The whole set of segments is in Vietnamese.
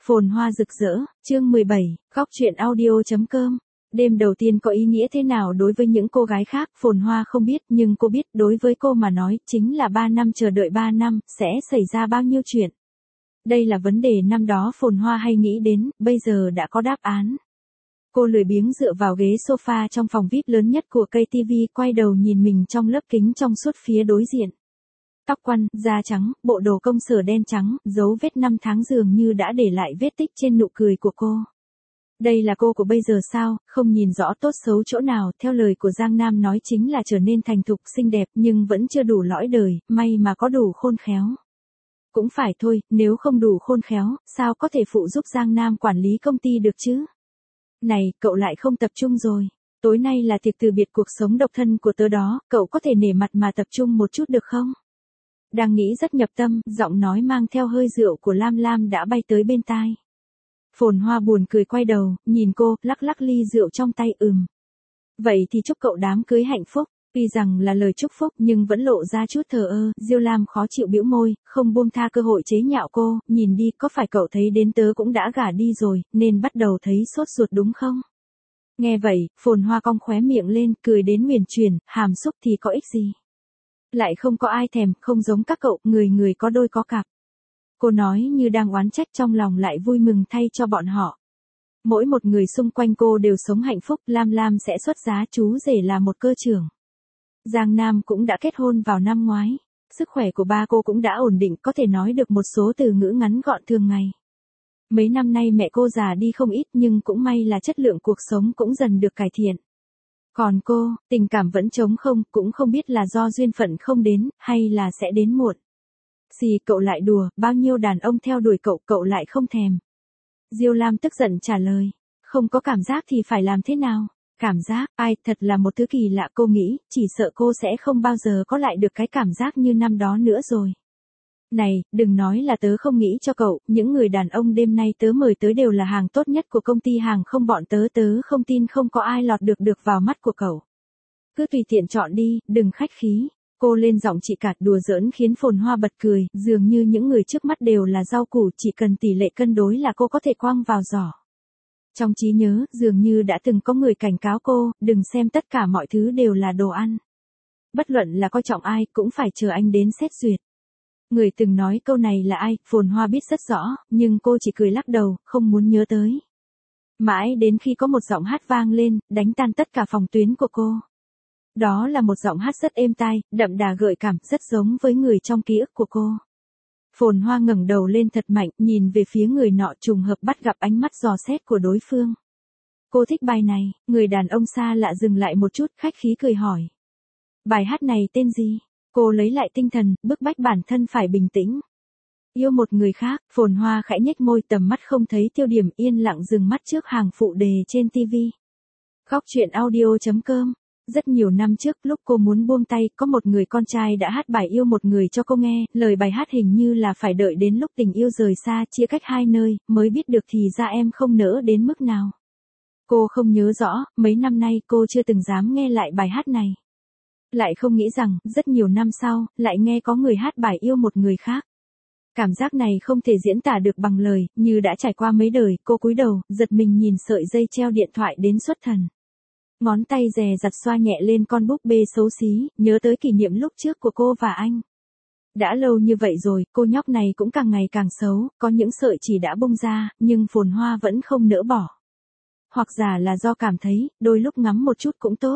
Phồn hoa rực rỡ, chương 17, góc truyện audio.com. Đêm đầu tiên có ý nghĩa thế nào đối với những cô gái khác, Phồn Hoa không biết, nhưng cô biết đối với cô mà nói, chính là 3 năm chờ đợi 3 năm, sẽ xảy ra bao nhiêu chuyện. Đây là vấn đề năm đó Phồn Hoa hay nghĩ đến, bây giờ đã có đáp án. Cô lười biếng dựa vào ghế sofa trong phòng VIP lớn nhất của cây TV, quay đầu nhìn mình trong lớp kính trong suốt phía đối diện. Tóc quăn, da trắng, bộ đồ công sở đen trắng, dấu vết 5 tháng dường như đã để lại vết tích trên nụ cười của cô. Đây là cô của bây giờ sao, không nhìn rõ tốt xấu chỗ nào, theo lời của Giang Nam nói chính là trở nên thành thục xinh đẹp nhưng vẫn chưa đủ lõi đời, may mà có đủ khôn khéo. Cũng phải thôi, nếu không đủ khôn khéo, sao có thể phụ giúp Giang Nam quản lý công ty được chứ? Này, cậu lại không tập trung rồi. Tối nay là tiệc từ biệt cuộc sống độc thân của tớ đó, cậu có thể nể mặt mà tập trung một chút được không? Đang nghĩ rất nhập tâm, giọng nói mang theo hơi rượu của Lam Lam đã bay tới bên tai. Phồn Hoa buồn cười quay đầu, nhìn cô, lắc lắc ly rượu trong tay. Vậy thì chúc cậu đám cưới hạnh phúc. Tuy rằng là lời chúc phúc nhưng vẫn lộ ra chút thờ ơ, Diêu Lam khó chịu bĩu môi, không buông tha cơ hội chế nhạo cô, nhìn đi, có phải cậu thấy đến tớ cũng đã gả đi rồi, nên bắt đầu thấy sốt ruột đúng không? Nghe vậy, Phồn Hoa cong khóe miệng lên, cười đến huyền chuyển, hàm xúc thì có ích gì? Lại không có ai thèm, không giống các cậu, người người có đôi có cặp. Cô nói như đang oán trách, trong lòng lại vui mừng thay cho bọn họ. Mỗi một người xung quanh cô đều sống hạnh phúc, Lam Lam sẽ xuất giá, chú rể là một cơ trưởng. Giang Nam cũng đã kết hôn vào năm ngoái. Sức khỏe của ba cô cũng đã ổn định, có thể nói được một số từ ngữ ngắn gọn thường ngày. Mấy năm nay mẹ cô già đi không ít nhưng cũng may là chất lượng cuộc sống cũng dần được cải thiện. Còn cô, tình cảm vẫn trống không, cũng không biết là do duyên phận không đến, hay là sẽ đến muộn. Gì cậu lại đùa, bao nhiêu đàn ông theo đuổi cậu, cậu lại không thèm. Diêu Lam tức giận trả lời, không có cảm giác thì phải làm thế nào? Cảm giác, ai, thật là một thứ kỳ lạ, cô nghĩ, chỉ sợ cô sẽ không bao giờ có lại được cái cảm giác như năm đó nữa rồi. Này, đừng nói là tớ không nghĩ cho cậu, những người đàn ông đêm nay tớ mời tới đều là hàng tốt nhất của công ty hàng không bọn tớ, tớ không tin không có ai lọt được vào mắt của cậu. Cứ tùy tiện chọn đi, đừng khách khí. Cô lên giọng chị cạt đùa giỡn khiến Phồn Hoa bật cười, dường như những người trước mắt đều là rau củ, chỉ cần tỷ lệ cân đối là cô có thể quăng vào giỏ. Trong trí nhớ, dường như đã từng có người cảnh cáo cô, đừng xem tất cả mọi thứ đều là đồ ăn. Bất luận là coi trọng ai, cũng phải chờ anh đến xét duyệt. Người từng nói câu này là ai, Phồn Hoa biết rất rõ, nhưng cô chỉ cười lắc đầu, không muốn nhớ tới. Mãi đến khi có một giọng hát vang lên, đánh tan tất cả phòng tuyến của cô. Đó là một giọng hát rất êm tai, đậm đà gợi cảm, rất giống với người trong ký ức của cô. Phồn Hoa ngẩng đầu lên thật mạnh, nhìn về phía người nọ, trùng hợp bắt gặp ánh mắt dò xét của đối phương. Cô thích bài này, người đàn ông xa lạ dừng lại một chút, khách khí cười hỏi. Bài hát này tên gì? Cô lấy lại tinh thần, bức bách bản thân phải bình tĩnh. Yêu một người khác, Phồn Hoa khẽ nhếch môi, tầm mắt không thấy tiêu điểm, yên lặng dừng mắt trước hàng phụ đề trên TV. Góc truyện audio.com. Rất nhiều năm trước, lúc cô muốn buông tay, có một người con trai đã hát bài yêu một người cho cô nghe, lời bài hát hình như là phải đợi đến lúc tình yêu rời xa, chia cách hai nơi, mới biết được thì ra em không nỡ đến mức nào. Cô không nhớ rõ, mấy năm nay cô chưa từng dám nghe lại bài hát này. Lại không nghĩ rằng, rất nhiều năm sau, lại nghe có người hát bài yêu một người khác. Cảm giác này không thể diễn tả được bằng lời, như đã trải qua mấy đời, cô cúi đầu, giật mình nhìn sợi dây treo điện thoại đến xuất thần. Ngón tay dè dặt xoa nhẹ lên con búp bê xấu xí, nhớ tới kỷ niệm lúc trước của cô và anh. Đã lâu như vậy rồi, cô nhóc này cũng càng ngày càng xấu, có những sợi chỉ đã bung ra, nhưng Phồn Hoa vẫn không nỡ bỏ. Hoặc giả là do cảm thấy, đôi lúc ngắm một chút cũng tốt.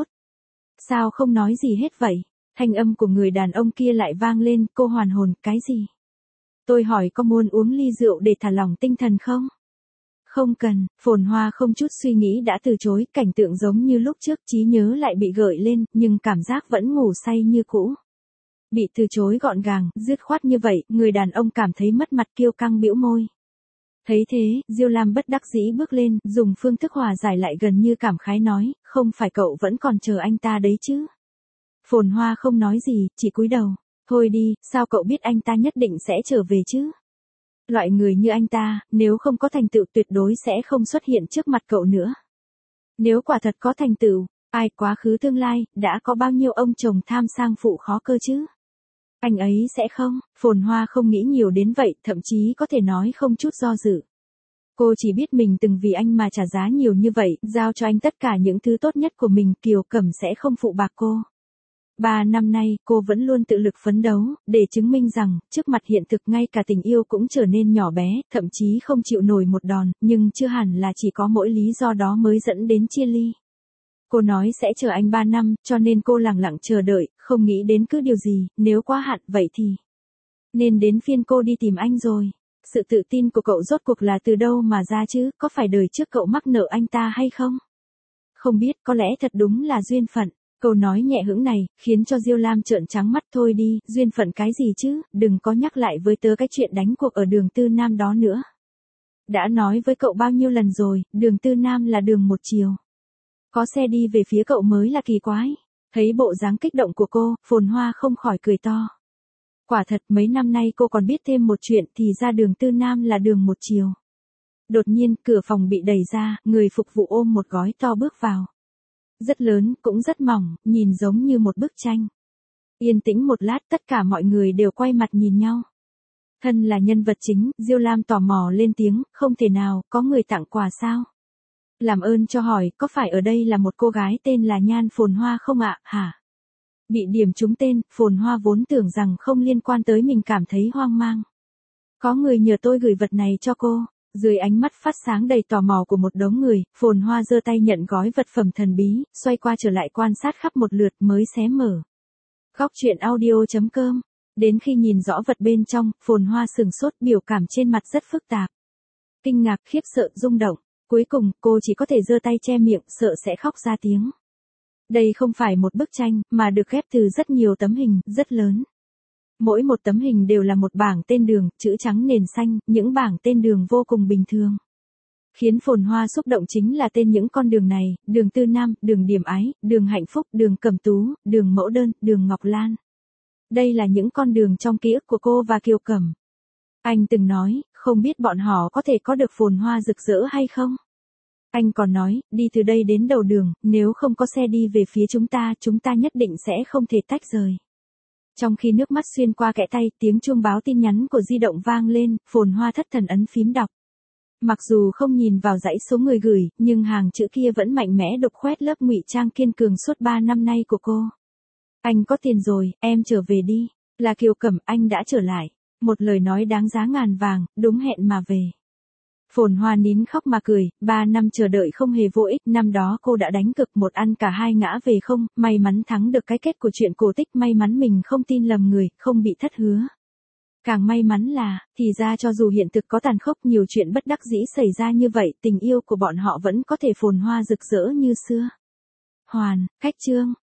Sao không nói gì hết vậy? Thanh âm của người đàn ông kia lại vang lên, cô hoàn hồn, cái gì? Tôi hỏi có muốn uống ly rượu để thả lỏng tinh thần không? Không cần, Phồn Hoa không chút suy nghĩ đã từ chối, cảnh tượng giống như lúc trước, trí nhớ lại bị gợi lên, nhưng cảm giác vẫn ngủ say như cũ. Bị từ chối gọn gàng, dứt khoát như vậy, người đàn ông cảm thấy mất mặt, kiêu căng bĩu môi. Thấy thế, Diêu Lam bất đắc dĩ bước lên, dùng phương thức hòa giải lại gần như cảm khái nói, không phải cậu vẫn còn chờ anh ta đấy chứ? Phồn Hoa không nói gì, chỉ cúi đầu. Thôi đi, sao cậu biết anh ta nhất định sẽ trở về chứ? Loại người như anh ta, nếu không có thành tựu tuyệt đối sẽ không xuất hiện trước mặt cậu nữa. Nếu quả thật có thành tựu, ai quá khứ tương lai, đã có bao nhiêu ông chồng tham sang phụ khó cơ chứ? Anh ấy sẽ không, Phồn Hoa không nghĩ nhiều đến vậy, thậm chí có thể nói không chút do dự. Cô chỉ biết mình từng vì anh mà trả giá nhiều như vậy, giao cho anh tất cả những thứ tốt nhất của mình, Kiều Cẩm sẽ không phụ bạc cô. 3 năm nay, cô vẫn luôn tự lực phấn đấu, để chứng minh rằng, trước mặt hiện thực ngay cả tình yêu cũng trở nên nhỏ bé, thậm chí không chịu nổi một đòn, nhưng chưa hẳn là chỉ có mỗi lý do đó mới dẫn đến chia ly. Cô nói sẽ chờ anh 3 năm, cho nên cô lẳng lặng chờ đợi, không nghĩ đến cứ điều gì, nếu quá hạn vậy thì nên đến phiên cô đi tìm anh rồi. Sự tự tin của cậu rốt cuộc là từ đâu mà ra chứ, có phải đời trước cậu mắc nợ anh ta hay không? Không biết, có lẽ thật đúng là duyên phận. Câu nói nhẹ hững này, khiến cho Diêu Lam trợn trắng mắt. Thôi đi, duyên phận cái gì chứ, đừng có nhắc lại với tớ cái chuyện đánh cuộc ở đường Tư Nam đó nữa. Đã nói với cậu bao nhiêu lần rồi, đường Tư Nam là đường một chiều. Có xe đi về phía cậu mới là kỳ quái. Thấy bộ dáng kích động của cô, Phồn Hoa không khỏi cười to. Quả thật mấy năm nay cô còn biết thêm một chuyện, thì ra đường Tư Nam là đường một chiều. Đột nhiên, cửa phòng bị đẩy ra, người phục vụ ôm một gói to bước vào. Rất lớn, cũng rất mỏng, nhìn giống như một bức tranh. Yên tĩnh một lát, tất cả mọi người đều quay mặt nhìn nhau. Thân là nhân vật chính, Diêu Lam tò mò lên tiếng, không thể nào, có người tặng quà sao? Làm ơn cho hỏi, có phải ở đây là một cô gái tên là Nhan Phồn Hoa không ạ, hả? Bị điểm trúng tên, Phồn Hoa vốn tưởng rằng không liên quan tới mình cảm thấy hoang mang. Có người nhờ tôi gửi vật này cho cô. Dưới ánh mắt phát sáng đầy tò mò của một đống người, Phồn Hoa giơ tay nhận gói vật phẩm thần bí, xoay qua trở lại quan sát khắp một lượt mới xé mở. Góc truyện audio.com. Đến khi nhìn rõ vật bên trong, Phồn Hoa sừng sốt, biểu cảm trên mặt rất phức tạp. Kinh ngạc, khiếp sợ, rung động. Cuối cùng, cô chỉ có thể giơ tay che miệng, sợ sẽ khóc ra tiếng. Đây không phải một bức tranh, mà được ghép từ rất nhiều tấm hình, rất lớn. Mỗi một tấm hình đều là một bảng tên đường, chữ trắng nền xanh, những bảng tên đường vô cùng bình thường. Khiến Phồn Hoa xúc động chính là tên những con đường này, đường Tư Nam, đường Điểm Ái, đường Hạnh Phúc, đường Cẩm Tú, đường Mẫu Đơn, đường Ngọc Lan. Đây là những con đường trong ký ức của cô và Kiều Cẩm. Anh từng nói, không biết bọn họ có thể có được phồn hoa rực rỡ hay không? Anh còn nói, đi từ đây đến đầu đường, nếu không có xe đi về phía chúng ta nhất định sẽ không thể tách rời. Trong khi nước mắt xuyên qua kẽ tay, tiếng chuông báo tin nhắn của di động vang lên, Phồn Hoa thất thần ấn phím đọc. Mặc dù không nhìn vào dãy số người gửi, nhưng hàng chữ kia vẫn mạnh mẽ đục khoét lớp ngụy trang kiên cường suốt 3 năm nay của cô. Anh có tiền rồi, em trở về đi. Là Kiều Cẩm, anh đã trở lại. Một lời nói đáng giá ngàn vàng, đúng hẹn mà về. Phồn Hoa nín khóc mà cười, 3 năm chờ đợi không hề vô ích, năm đó cô đã đánh cực một ăn cả hai ngã về không, may mắn thắng được cái kết của chuyện cổ tích, may mắn mình không tin lầm người, không bị thất hứa. Càng may mắn là, thì ra cho dù hiện thực có tàn khốc, nhiều chuyện bất đắc dĩ xảy ra như vậy, tình yêu của bọn họ vẫn có thể phồn hoa rực rỡ như xưa. Hoàn, khách chương.